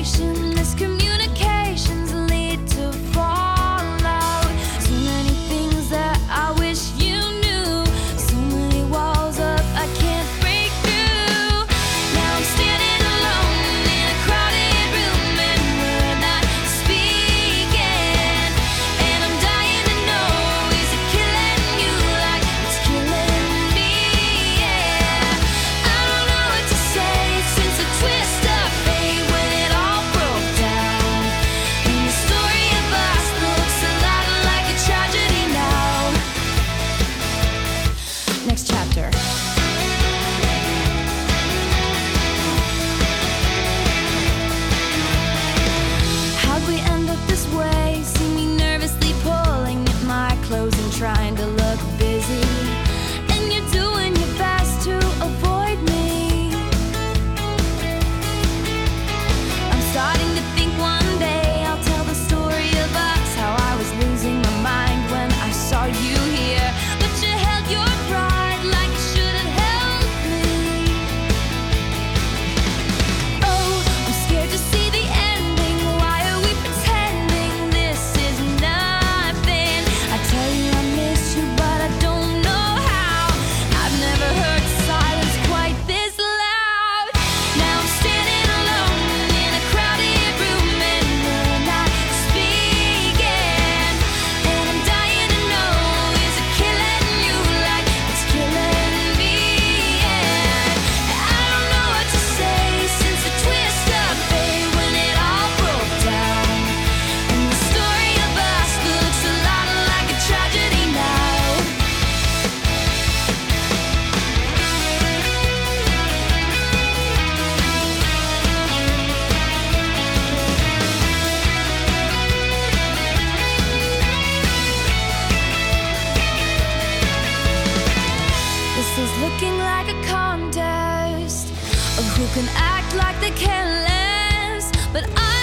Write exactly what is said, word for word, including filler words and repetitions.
frustration, miscommunications lead to fallout. So many things that I wish you knew, so many walls up I can't break through. Now I'm standing alone in a crowded room and we're not speaking. And I'm dying to know, is it killing you like it's killing me? Yeah, I don't know what to say since the twist of fate when it all broke down. And the story of us looks a lot like a tragedy now. Next chapter. How'd we end up this way? See me nervously pulling at my clothes and trying to look busy. And you're doing your best to avoid me. I'm starting to think one day I'll tell the story of us, how I was losing my mind when I saw you here. But you held your pride like you should have held me. Oh, I'm scared to see the ending. Why are we pretending this is nothing? I tell you I miss you, but I don't know how. I've never heard silence quite this loud. Now I'm standing alone in a crowded room and we're not speaking. And I'm dying to know, is it killing you like it's killing me? Yeah, I don't know what to say since the twist of fate when it all broke down. And the story of us looks a lot like a tragedy now. This is looking like a contest of who can act like they care less. But I